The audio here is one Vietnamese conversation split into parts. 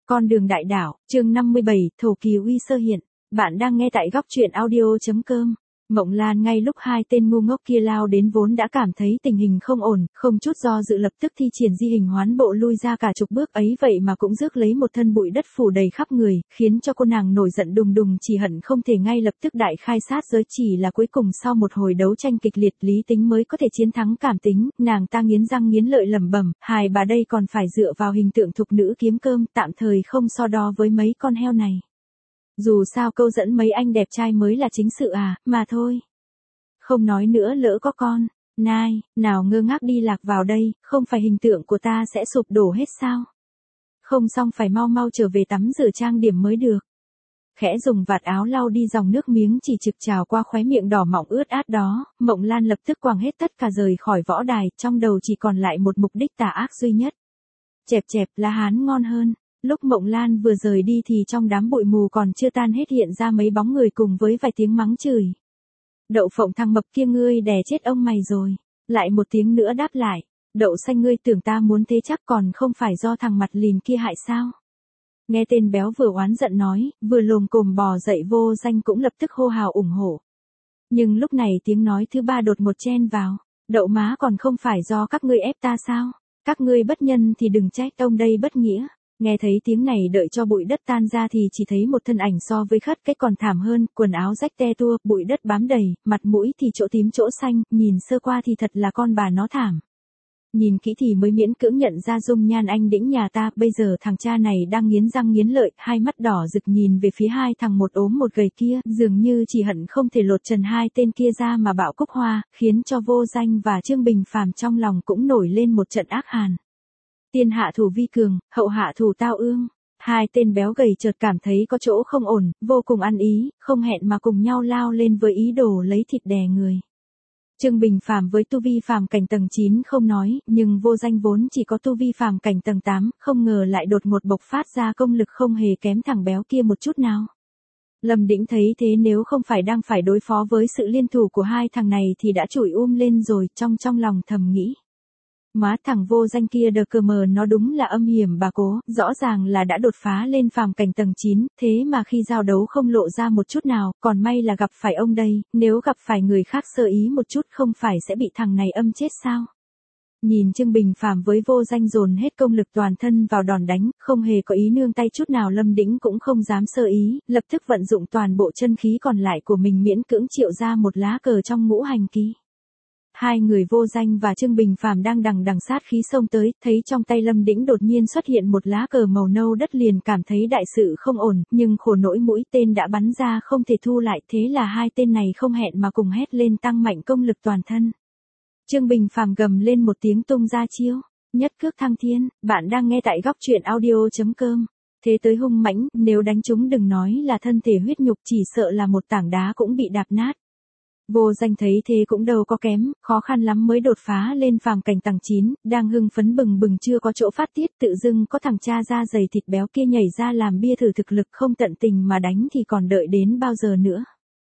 Con đường đại đảo, chương 57, Thổ Kỳ Uy sơ hiện. Bạn đang nghe tại góc truyện audio.com. Mộng Lan ngay lúc hai tên ngu ngốc kia lao đến vốn đã cảm thấy tình hình không ổn, không chút do dự lập tức thi triển di hình hoán bộ lui ra cả chục bước ấy vậy mà cũng rước lấy một thân bụi đất phủ đầy khắp người, khiến cho cô nàng nổi giận đùng đùng chỉ hận không thể ngay lập tức đại khai sát giới, chỉ là cuối cùng sau một hồi đấu tranh kịch liệt lý tính mới có thể chiến thắng cảm tính, nàng ta nghiến răng nghiến lợi lẩm bẩm, hài bà đây còn phải dựa vào hình tượng thục nữ kiếm cơm, tạm thời không so đo với mấy con heo này. Dù sao câu dẫn mấy anh đẹp trai mới là chính sự mà thôi. Không nói nữa lỡ có con, nai, nào ngơ ngác đi lạc vào đây, không phải hình tượng của ta sẽ sụp đổ hết sao? Không xong phải mau mau trở về tắm rửa trang điểm mới được. Khẽ dùng vạt áo lau đi dòng nước miếng chỉ trực trào qua khóe miệng đỏ mọng ướt át đó, Mộng Lan lập tức quàng hết tất cả rời khỏi võ đài, trong đầu chỉ còn lại một mục đích tà ác duy nhất. Chẹp chẹp lá hán ngon hơn. Lúc Mộng Lan vừa rời đi thì trong đám bụi mù còn chưa tan hết hiện ra mấy bóng người cùng với vài tiếng mắng chửi. Đậu phộng thằng mập kia ngươi đè chết ông mày rồi. Lại một tiếng nữa đáp lại. Đậu xanh ngươi tưởng ta muốn thế chắc còn không phải do thằng mặt lìn kia hại sao. Nghe tên béo vừa oán giận nói, vừa lồm cồm bò dậy Vô Danh cũng lập tức hô hào ủng hộ. Nhưng lúc này tiếng nói thứ ba đột ngột chen vào. Đậu má còn không phải do các ngươi ép ta sao? Các ngươi bất nhân thì đừng trách ông đây bất nghĩa. Nghe thấy tiếng này đợi cho bụi đất tan ra thì chỉ thấy một thân ảnh so với khất cái còn thảm hơn, quần áo rách te tua, bụi đất bám đầy, mặt mũi thì chỗ tím chỗ xanh, nhìn sơ qua thì thật là con bà nó thảm. Nhìn kỹ thì mới miễn cưỡng nhận ra dung nhan anh đĩnh nhà ta, bây giờ thằng cha này đang nghiến răng nghiến lợi, hai mắt đỏ rực nhìn về phía hai thằng một ốm một gầy kia, dường như chỉ hận không thể lột trần hai tên kia ra mà bạo cúc hoa, khiến cho Vô Danh và Trương Bình Phàm trong lòng cũng nổi lên một trận ác hàn. Tiên hạ thủ vi cường, hậu hạ thủ tao ương. Hai tên béo gầy chợt cảm thấy có chỗ không ổn, vô cùng ăn ý, không hẹn mà cùng nhau lao lên với ý đồ lấy thịt đè người. Trương Bình Phàm với tu vi phàm cảnh tầng 9 không nói, nhưng Vô Danh vốn chỉ có tu vi phàm cảnh tầng 8, không ngờ lại đột ngột bộc phát ra công lực không hề kém thằng béo kia một chút nào. Lâm Đĩnh thấy thế nếu không phải đang phải đối phó với sự liên thủ của hai thằng này thì đã chửi lên rồi, trong lòng thầm nghĩ. Má thằng Vô Danh kia đờ cờ mờ nó đúng là âm hiểm bà cố, rõ ràng là đã đột phá lên phàm cảnh tầng 9, thế mà khi giao đấu không lộ ra một chút nào, còn may là gặp phải ông đây, nếu gặp phải người khác sơ ý một chút không phải sẽ bị thằng này âm chết sao. Nhìn Trương Bình Phàm với Vô Danh dồn hết công lực toàn thân vào đòn đánh, không hề có ý nương tay chút nào, Lâm Đĩnh cũng không dám sơ ý, lập tức vận dụng toàn bộ chân khí còn lại của mình miễn cưỡng triệu ra một lá cờ trong ngũ hành ký. Hai người Vô Danh và Trương Bình Phàm đang đằng sát khí xông tới, thấy trong tay Lâm Đĩnh đột nhiên xuất hiện một lá cờ màu nâu đất liền cảm thấy đại sự không ổn, nhưng khổ nỗi mũi tên đã bắn ra không thể thu lại, thế là hai tên này không hẹn mà cùng hét lên tăng mạnh công lực toàn thân. Trương Bình Phàm gầm lên một tiếng tung ra chiêu, nhất cước thăng thiên, bạn đang nghe tại góc truyện audio.com. Thế tới hung mãnh, nếu đánh chúng đừng nói là thân thể huyết nhục chỉ sợ là một tảng đá cũng bị đạp nát. Vô Danh thấy thế cũng đâu có kém, khó khăn lắm mới đột phá lên phàm cảnh tầng 9, đang hưng phấn bừng bừng chưa có chỗ phát tiết, tự dưng có thằng cha da dày thịt béo kia nhảy ra làm bia thử thực lực, không tận tình mà đánh thì còn đợi đến bao giờ nữa.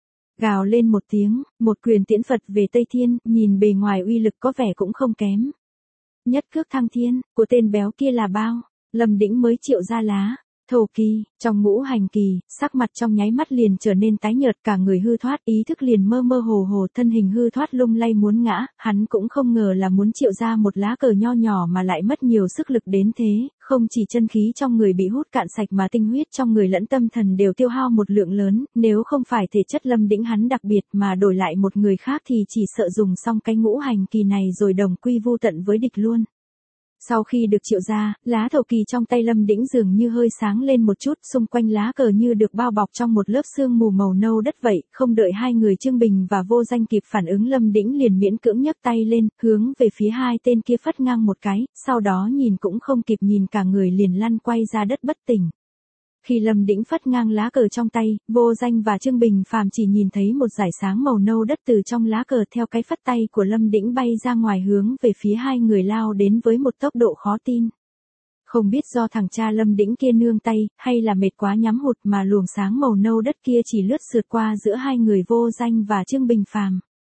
Gào lên một tiếng, một quyền tiễn Phật về Tây Thiên, nhìn bề ngoài uy lực có vẻ cũng không kém. Nhất cước thăng thiên, của tên béo kia là bao? Lâm Đĩnh mới triệu ra lá. Thổ Kỳ, trong ngũ hành kỳ, sắc mặt trong nháy mắt liền trở nên tái nhợt, cả người hư thoát, ý thức liền mơ mơ hồ hồ, thân hình hư thoát lung lay muốn ngã, hắn cũng không ngờ là muốn triệu ra một lá cờ nho nhỏ mà lại mất nhiều sức lực đến thế, không chỉ chân khí trong người bị hút cạn sạch mà tinh huyết trong người lẫn tâm thần đều tiêu hao một lượng lớn, nếu không phải thể chất Lâm Đĩnh hắn đặc biệt mà đổi lại một người khác thì chỉ sợ dùng xong cái ngũ hành kỳ này rồi đồng quy vu tận với địch luôn. Sau khi được triệu ra, lá thổ kỳ trong tay Lâm Đĩnh dường như hơi sáng lên một chút, xung quanh lá cờ như được bao bọc trong một lớp sương mù màu nâu đất vậy, không đợi hai người Trương Bình và Vô Danh kịp phản ứng, Lâm Đĩnh liền miễn cưỡng nhấc tay lên, hướng về phía hai tên kia phất ngang một cái, sau đó nhìn cũng không kịp nhìn cả người liền lăn quay ra đất bất tỉnh. Khi Lâm Đĩnh phất ngang lá cờ trong tay, Vô Danh và Trương Bình Phàm chỉ nhìn thấy một dải sáng màu nâu đất từ trong lá cờ theo cái phất tay của Lâm Đĩnh bay ra ngoài hướng về phía hai người lao đến với một tốc độ khó tin. Không biết do thằng cha Lâm Đĩnh kia nương tay, hay là mệt quá nhắm hụt mà luồng sáng màu nâu đất kia chỉ lướt sượt qua giữa hai người Vô Danh và Trương Bình Phàm.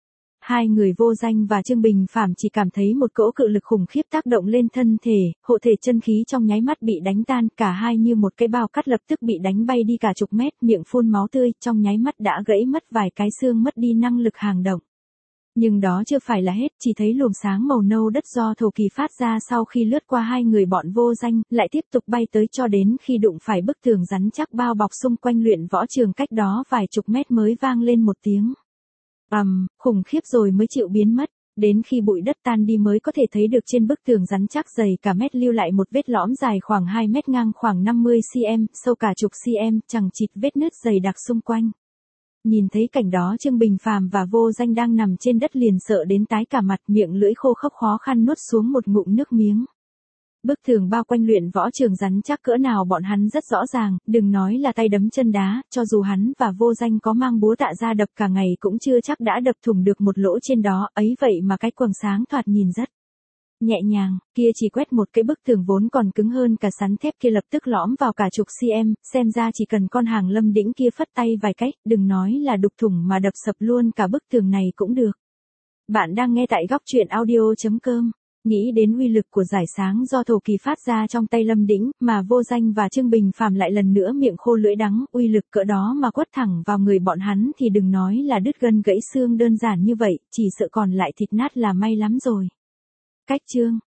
Hai người Vô Danh và Trương Bình Phàm chỉ cảm thấy một cỗ cự lực khủng khiếp tác động lên thân thể, hộ thể chân khí trong nháy mắt bị đánh tan, cả hai như một cái bao cát lập tức bị đánh bay đi cả chục mét, miệng phun máu tươi, trong nháy mắt đã gãy mất vài cái xương, mất đi năng lực hành động. Nhưng đó chưa phải là hết, chỉ thấy luồng sáng màu nâu đất do thổ kỳ phát ra sau khi lướt qua hai người bọn Vô Danh, lại tiếp tục bay tới cho đến khi đụng phải bức tường rắn chắc bao bọc xung quanh luyện võ trường cách đó vài chục mét mới vang lên một tiếng. Khủng khiếp rồi mới chịu biến mất. Đến khi bụi đất tan đi mới có thể thấy được trên bức tường rắn chắc dày cả mét lưu lại một vết lõm dài khoảng 2 mét, ngang khoảng 50 cm, sâu cả chục cm, chằng chịt vết nứt dày đặc xung quanh. Nhìn thấy cảnh đó, Trương Bình Phàm và Vô Danh đang nằm trên đất liền sợ đến tái cả mặt, miệng lưỡi khô khốc khó khăn nuốt xuống một ngụm nước miếng. Bức tường bao quanh luyện võ trường rắn chắc cỡ nào bọn hắn rất rõ ràng, đừng nói là tay đấm chân đá, cho dù hắn và Vô Danh có mang búa tạ ra đập cả ngày cũng chưa chắc đã đập thủng được một lỗ trên đó, ấy vậy mà cái quầng sáng thoạt nhìn rất nhẹ nhàng, kia chỉ quét một cái bức tường vốn còn cứng hơn cả sắn thép kia lập tức lõm vào cả chục cm, xem ra chỉ cần con hàng Lâm Đĩnh kia phất tay vài cách, đừng nói là đục thủng mà đập sập luôn cả bức tường này cũng được. Bạn đang nghe tại góc truyện audio.com. Nghĩ đến uy lực của giải sáng do thổ kỳ phát ra trong tay Lâm Đĩnh, mà Vô Danh và Trương Bình Phàm lại lần nữa miệng khô lưỡi đắng, uy lực cỡ đó mà quất thẳng vào người bọn hắn thì đừng nói là đứt gân gãy xương đơn giản như vậy, chỉ sợ còn lại thịt nát là may lắm rồi. Cách chương